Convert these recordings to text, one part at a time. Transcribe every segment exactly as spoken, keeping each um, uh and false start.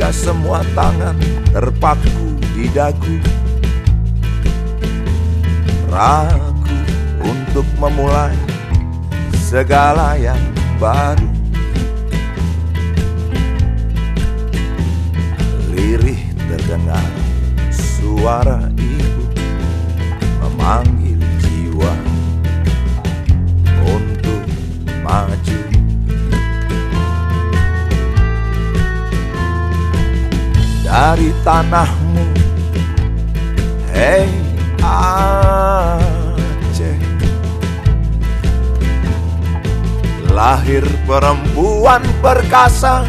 ketika semua tangan terpaku di dagu, ragu untuk memulai segala yang baru. Lirih terdengar suara ibu memanggil jiwa untuk maju. Dari tanahmu, hei Aceh, lahir perempuan perkasa,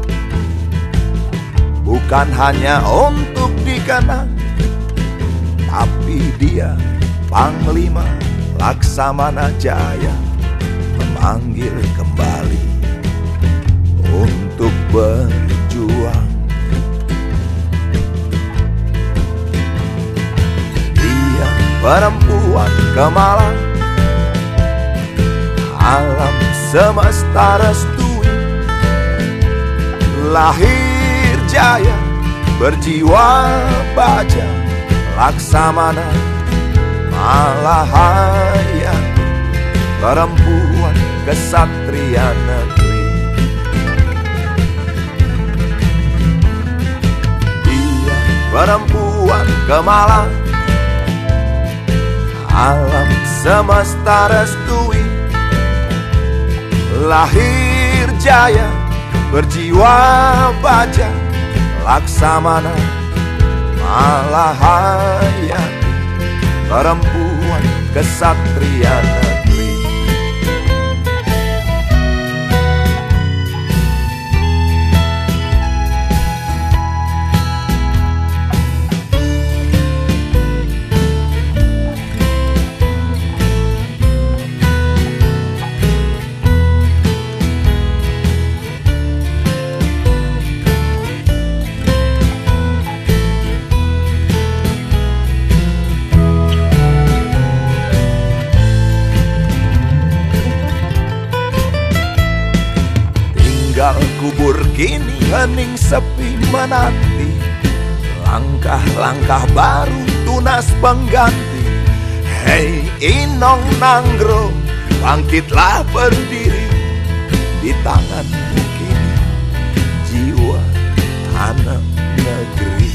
bukan hanya untuk dikenang, tapi dia Panglima Laksamana Jaya memanggil kembali untuk berjuang. Dia perempuan gemilang, alam semesta restui, lahir jaya, berjiwa baja, Laksamana Malahaya, perempuan kesatria negeri. Dia perempuan gemilang, alam semesta restui, lahir jaya, berjiwa baja, Laksamana Malahaya, perempuan kesatria negeri. Tinggal kubur kini hening sepi menanti langkah-langkah baru tunas pengganti. Hei Inong Nanggro, bangkitlah berdiri, di tanganmu kini jiwa tanah negeri.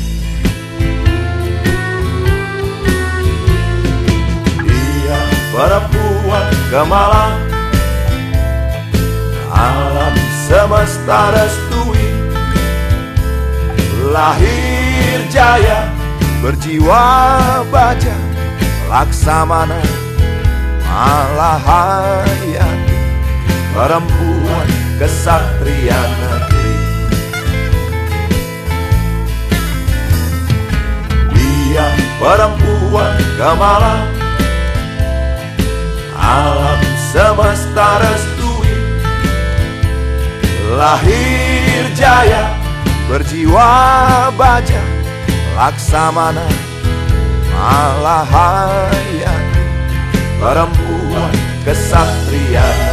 Dia perempuan gemilang, alam semesta restui, lahir jaya, berjiwa baja, Laksamana Malahaya, perempuan kesatria negeri. Dia perempuan gemilang, alam semesta restui, lahir jaya, berjiwa baja, Laksamana Malahaya, perempuan kesatria.